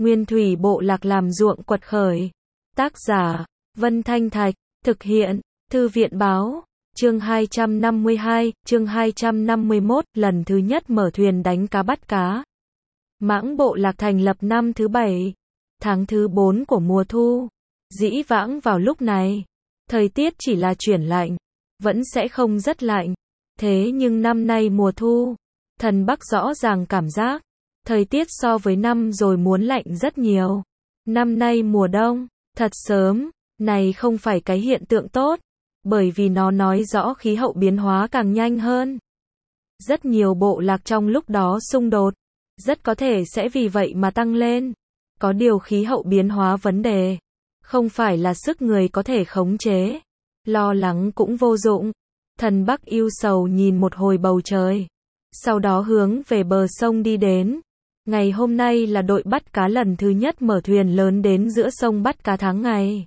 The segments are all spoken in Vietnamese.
Nguyên thủy bộ lạc làm ruộng quật khởi. Tác giả, Vân Thanh Thạch, thực hiện, Thư viện báo, chương 252, chương 251, lần thứ nhất mở thuyền đánh cá bắt cá. Mãng bộ lạc thành lập năm thứ 7, tháng thứ 4 của mùa thu. Dĩ vãng vào lúc này, thời tiết chỉ là chuyển lạnh, vẫn sẽ không rất lạnh. Thế nhưng năm nay mùa thu, Thần Bắc rõ ràng cảm giác, thời tiết so với năm rồi muốn lạnh rất nhiều. Năm nay mùa đông, thật sớm, này không phải cái hiện tượng tốt, bởi vì nó nói rõ khí hậu biến hóa càng nhanh hơn. Rất nhiều bộ lạc trong lúc đó xung đột, rất có thể sẽ vì vậy mà tăng lên. Có điều khí hậu biến hóa vấn đề, không phải là sức người có thể khống chế. Lo lắng cũng vô dụng. Thần Bắc ưu sầu nhìn một hồi bầu trời, sau đó hướng về bờ sông đi đến. Ngày hôm nay là đội bắt cá lần thứ nhất mở thuyền lớn đến giữa sông bắt cá tháng ngày.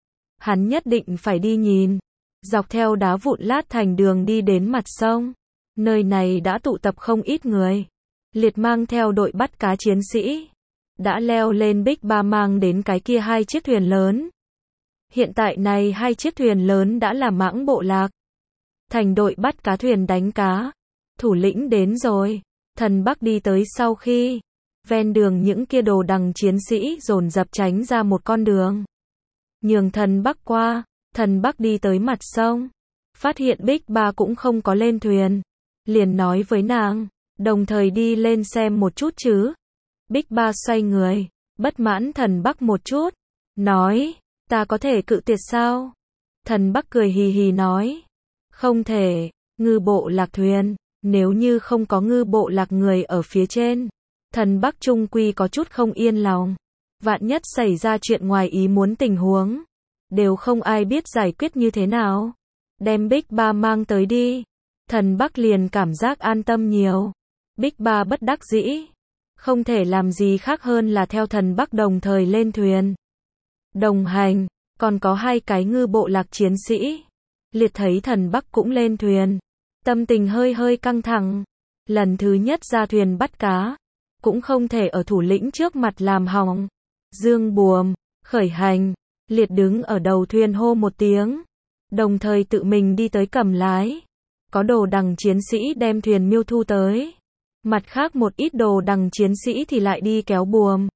Hắn nhất định phải đi nhìn. Dọc theo đá vụn lát thành đường đi đến mặt sông. Nơi này đã tụ tập không ít người. Liệt mang theo đội bắt cá chiến sĩ, đã leo lên Big Ba mang đến cái kia 2 chiếc thuyền lớn. Hiện tại này 2 chiếc thuyền lớn đã là Mãng bộ lạc. Thành đội bắt cá thuyền đánh cá. Thủ lĩnh đến rồi. Thần Bắc đi tới sau khi ven đường những kia đồ đằng chiến sĩ dồn dập tránh ra một con đường, nhường Thần Bắc qua. Thần Bắc đi tới mặt sông, phát hiện Big Ba cũng không có lên thuyền, liền nói với nàng, đồng thời đi lên xem một chút chứ. Big Ba xoay người, bất mãn Thần Bắc một chút, nói, ta có thể cự tuyệt sao? Thần Bắc cười hì hì nói, không thể, ngư bộ lạc thuyền, nếu như không có ngư bộ lạc người ở phía trên. Thần Bắc trung quy có chút không yên lòng, vạn nhất xảy ra chuyện ngoài ý muốn tình huống, đều không ai biết giải quyết như thế nào. Đem Big Ba mang tới đi. Thần Bắc liền cảm giác an tâm nhiều. Big Ba bất đắc dĩ, không thể làm gì khác hơn là theo Thần Bắc đồng thời lên thuyền. Đồng hành, còn có 2 cái ngư bộ lạc chiến sĩ. Liệt thấy Thần Bắc cũng lên thuyền, tâm tình hơi căng thẳng. Lần thứ nhất ra thuyền bắt cá, cũng không thể ở thủ lĩnh trước mặt làm hỏng. Dương buồm, khởi hành. Liệt đứng ở đầu thuyền hô một tiếng, đồng thời tự mình đi tới cầm lái. Có đồ đằng chiến sĩ đem thuyền miêu thu tới, mặt khác một ít đồ đằng chiến sĩ thì lại đi kéo buồm.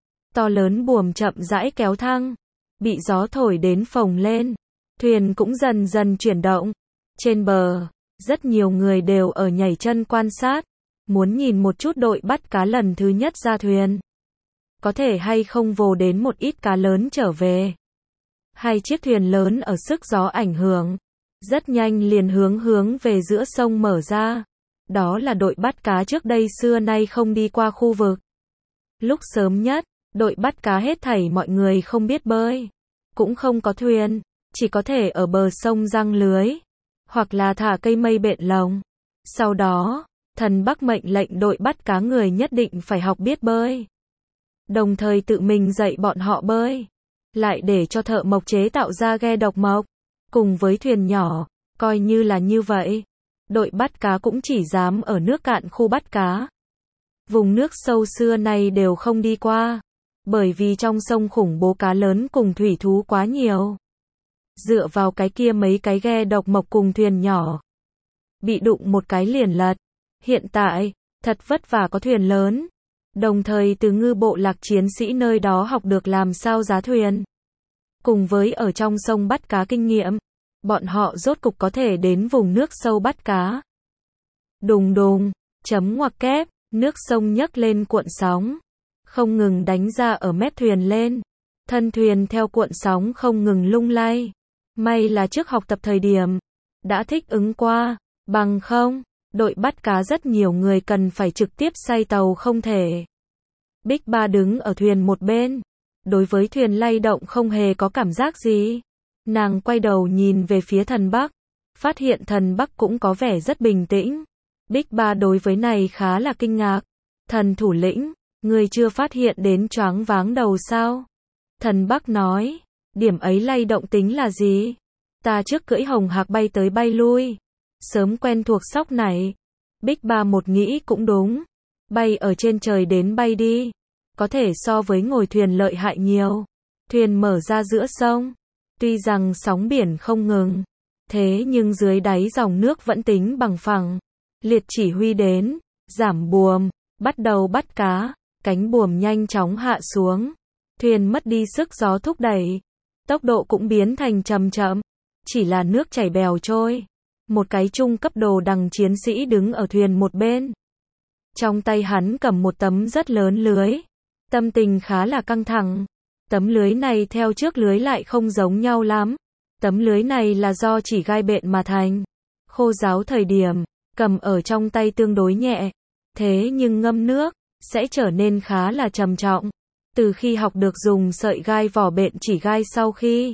To lớn buồm chậm rãi kéo thăng, bị gió thổi đến phồng lên, thuyền cũng dần dần chuyển động. Trên bờ, rất nhiều người đều ở nhảy chân quan sát, muốn nhìn một chút đội bắt cá lần thứ nhất ra thuyền, có thể hay không vồ đến một ít cá lớn trở về. 2 chiếc thuyền lớn ở sức gió ảnh hưởng, rất nhanh liền hướng về giữa sông mở ra. Đó là đội bắt cá trước đây xưa nay không đi qua khu vực. Lúc sớm nhất, đội bắt cá hết thảy mọi người không biết bơi, cũng không có thuyền, chỉ có thể ở bờ sông giăng lưới, hoặc là thả cây mây bện lồng. Sau đó, Thần Bắc mệnh lệnh đội bắt cá người nhất định phải học biết bơi, đồng thời tự mình dạy bọn họ bơi, lại để cho thợ mộc chế tạo ra ghe độc mộc, cùng với thuyền nhỏ. Coi như là như vậy, đội bắt cá cũng chỉ dám ở nước cạn khu bắt cá. Vùng nước sâu xưa nay đều không đi qua, bởi vì trong sông khủng bố cá lớn cùng thủy thú quá nhiều. Dựa vào cái kia mấy cái ghe độc mộc cùng thuyền nhỏ, bị đụng một cái liền lật. Hiện tại, thật vất vả có thuyền lớn, đồng thời từ ngư bộ lạc chiến sĩ nơi đó học được làm sao giá thuyền, cùng với ở trong sông bắt cá kinh nghiệm, bọn họ rốt cục có thể đến vùng nước sâu bắt cá. Đùng đùng, chấm ngoặc kép, nước sông nhấc lên cuộn sóng, không ngừng đánh ra ở mép thuyền lên. Thân thuyền theo cuộn sóng không ngừng lung lay. May là trước học tập thời điểm, đã thích ứng qua, bằng không, đội bắt cá rất nhiều người cần phải trực tiếp say tàu không thể. Big Ba đứng ở thuyền một bên, đối với thuyền lay động không hề có cảm giác gì. Nàng quay đầu nhìn về phía Thần Bắc, phát hiện Thần Bắc cũng có vẻ rất bình tĩnh. Big Ba đối với này khá là kinh ngạc. Thần thủ lĩnh, người chưa phát hiện đến choáng váng đầu sao? Thần Bắc nói, điểm ấy lay động tính là gì? Ta trước cưỡi hồng hạc bay tới bay lui, sớm quen thuộc sóc này. Big Ba một nghĩ cũng đúng, bay ở trên trời đến bay đi, có thể so với ngồi thuyền lợi hại nhiều. Thuyền mở ra giữa sông, tuy rằng sóng biển không ngừng, thế nhưng dưới đáy dòng nước vẫn tính bằng phẳng. Liệt chỉ huy đến, giảm buồm, bắt đầu bắt cá, cánh buồm nhanh chóng hạ xuống. Thuyền mất đi sức gió thúc đẩy, tốc độ cũng biến thành chậm chậm, chỉ là nước chảy bèo trôi. Một cái trung cấp đồ đằng chiến sĩ đứng ở thuyền một bên. Trong tay hắn cầm một tấm rất lớn lưới. Tâm tình khá là căng thẳng. Tấm lưới này theo trước lưới lại không giống nhau lắm. Tấm lưới này là do chỉ gai bện mà thành. Khô ráo thời điểm, cầm ở trong tay tương đối nhẹ. Thế nhưng ngâm nước, sẽ trở nên khá là trầm trọng. Từ khi học được dùng sợi gai vỏ bện chỉ gai sau khi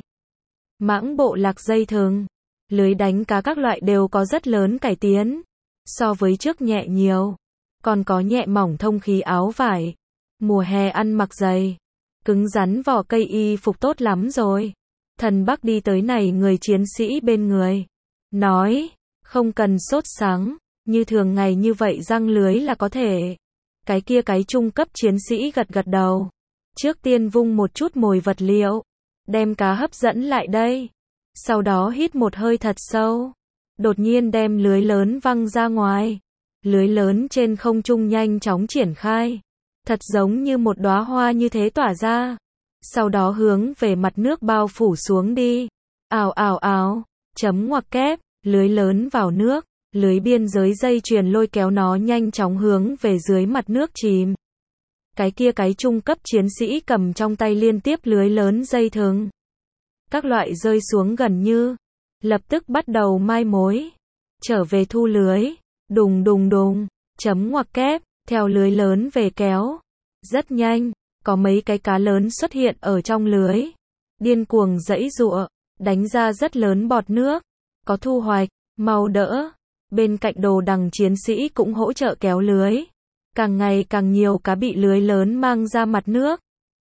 mãng bộ lạc dây thừng, lưới đánh cá các loại đều có rất lớn cải tiến. So với trước nhẹ nhiều. Còn có nhẹ mỏng thông khí áo vải. Mùa hè ăn mặc dày. Cứng rắn vỏ cây y phục tốt lắm rồi. Thần Bắc đi tới này người chiến sĩ bên người. Nói, không cần sốt sắng. Như thường ngày như vậy răng lưới là có thể. Cái kia cái trung cấp chiến sĩ gật gật đầu. Trước tiên vung một chút mồi vật liệu. Đem cá hấp dẫn lại đây. Sau đó hít một hơi thật sâu. Đột nhiên đem lưới lớn văng ra ngoài. Lưới lớn trên không trung nhanh chóng triển khai. Thật giống như một đóa hoa như thế tỏa ra. Sau đó hướng về mặt nước bao phủ xuống đi. Ào ào ào. Chấm ngoặc kép. Lưới lớn vào nước. Lưới biên giới dây chuyền lôi kéo nó nhanh chóng hướng về dưới mặt nước chìm. Cái kia cái trung cấp chiến sĩ cầm trong tay liên tiếp lưới lớn dây thừng. Các loại rơi xuống gần như. Lập tức bắt đầu mai mối. Trở về thu lưới. Đùng đùng đùng. Chấm ngoặc kép. Theo lưới lớn về kéo. Rất nhanh. Có mấy cái cá lớn xuất hiện ở trong lưới. Điên cuồng giãy giụa. Đánh ra rất lớn bọt nước. Có thu hoạch. Mau đỡ. Bên cạnh đồ đằng chiến sĩ cũng hỗ trợ kéo lưới. Càng ngày càng nhiều cá bị lưới lớn mang ra mặt nước.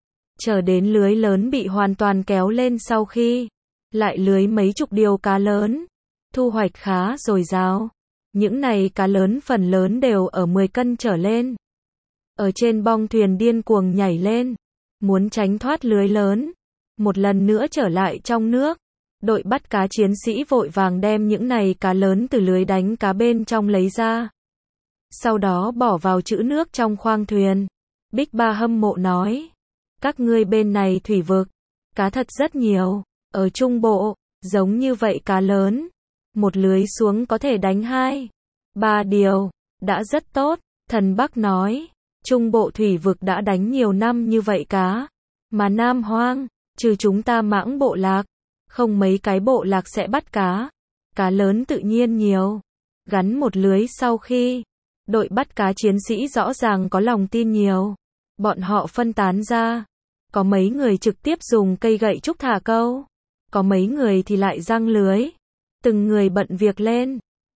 Chờ đến lưới lớn bị hoàn toàn kéo lên sau khi lại lưới mấy chục điều cá lớn. Thu hoạch khá dồi dào. Những này cá lớn phần lớn đều ở 10 cân trở lên. Ở trên bong thuyền điên cuồng nhảy lên. Muốn tránh thoát lưới lớn. Một lần nữa trở lại trong nước. Đội bắt cá chiến sĩ vội vàng đem những này cá lớn từ lưới đánh cá bên trong lấy ra. Sau đó bỏ vào trữ nước trong khoang thuyền. Bích Ba hâm mộ nói. Các ngươi bên này thủy vực. Cá thật rất nhiều. Ở Trung Bộ, giống như vậy cá lớn. Một lưới xuống có thể đánh 2, 3 điều. Đã rất tốt. Thần Bắc nói. Trung Bộ thủy vực đã đánh nhiều năm như vậy cá. Mà Nam Hoang, trừ chúng ta mãng bộ lạc. Không mấy cái bộ lạc sẽ bắt cá. Cá lớn tự nhiên nhiều. Gắn một lưới sau khi. Đội bắt cá chiến sĩ rõ ràng có lòng tin nhiều. Bọn họ phân tán ra. Có mấy người trực tiếp dùng cây gậy trúc thả câu. Có mấy người thì lại giăng lưới. Từng người bận việc lên.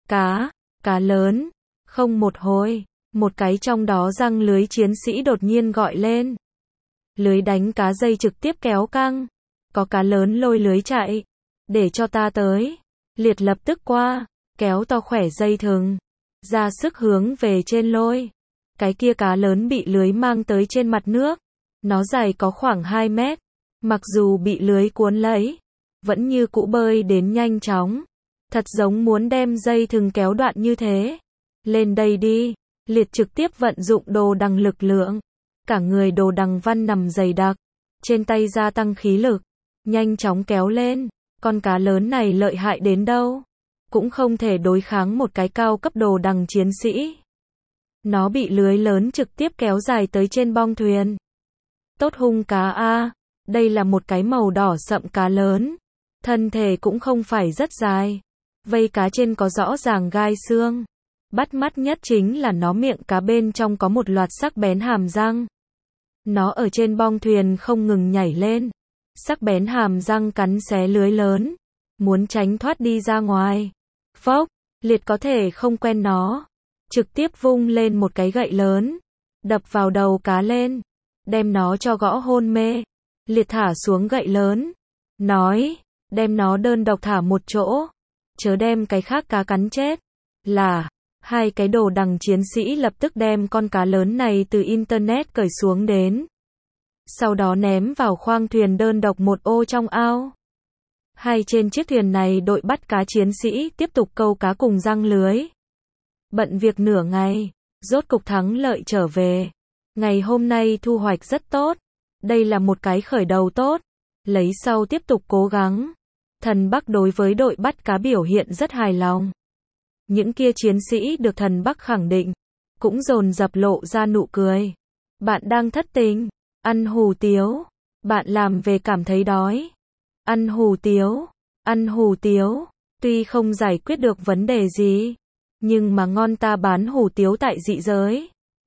Cá lớn. Không một hồi. Một cái trong đó giăng lưới chiến sĩ đột nhiên gọi lên. Lưới đánh cá dây trực tiếp kéo căng. Có cá lớn lôi lưới chạy. Để cho ta tới. Liệt lập tức qua. Kéo to khỏe dây thừng. Ra sức hướng về trên lôi. Cái kia cá lớn bị lưới mang tới trên mặt nước. Nó dài có khoảng 2 mét. Mặc dù bị lưới cuốn lấy. Vẫn như cũ bơi đến nhanh chóng. Thật giống muốn đem dây thừng kéo đoạn như thế. Lên đây đi. Liệt trực tiếp vận dụng đồ đằng lực lượng. Cả người đồ đằng văn nằm dày đặc. Trên tay gia tăng khí lực. Nhanh chóng kéo lên. Con cá lớn này lợi hại đến đâu. Cũng không thể đối kháng một cái cao cấp đồ đằng chiến sĩ. Nó bị lưới lớn trực tiếp kéo dài tới trên bong thuyền. Tốt hung cá a. Đây là một cái màu đỏ sậm cá lớn. Thân thể cũng không phải rất dài. Vây cá trên có rõ ràng gai xương. Bắt mắt nhất chính là nó miệng cá bên trong có một loạt sắc bén hàm răng. Nó ở trên bong thuyền không ngừng nhảy lên. Sắc bén hàm răng cắn xé lưới lớn. Muốn tránh thoát đi ra ngoài. Phốc, Liệt có thể không quen nó. Trực tiếp vung lên một cái gậy lớn. Đập vào đầu cá lên. Đem nó cho gõ hôn mê. Liệt thả xuống gậy lớn. Nói, đem nó đơn độc thả một chỗ. Chớ đem cái khác cá cắn chết. Là, hai cái đồ đằng chiến sĩ lập tức đem con cá lớn này từ internet cởi xuống đến. sau đó ném vào khoang thuyền đơn độc một ô trong ao. Hay trên chiếc thuyền này đội bắt cá chiến sĩ tiếp tục câu cá cùng giăng lưới. Bận việc nửa ngày, rốt cục thắng lợi trở về. Ngày hôm nay thu hoạch rất tốt. Đây là một cái khởi đầu tốt. Lấy sau tiếp tục cố gắng. Thần Bắc đối với đội bắt cá biểu hiện rất hài lòng. Những kia chiến sĩ được thần Bắc khẳng định, cũng dồn dập lộ ra nụ cười. Bạn đang thất tình, ăn hủ tiếu. Bạn làm về cảm thấy đói. Ăn hủ tiếu, ăn hủ tiếu. Tuy không giải quyết được vấn đề gì, nhưng mà ngon ta bán hủ tiếu tại dị giới.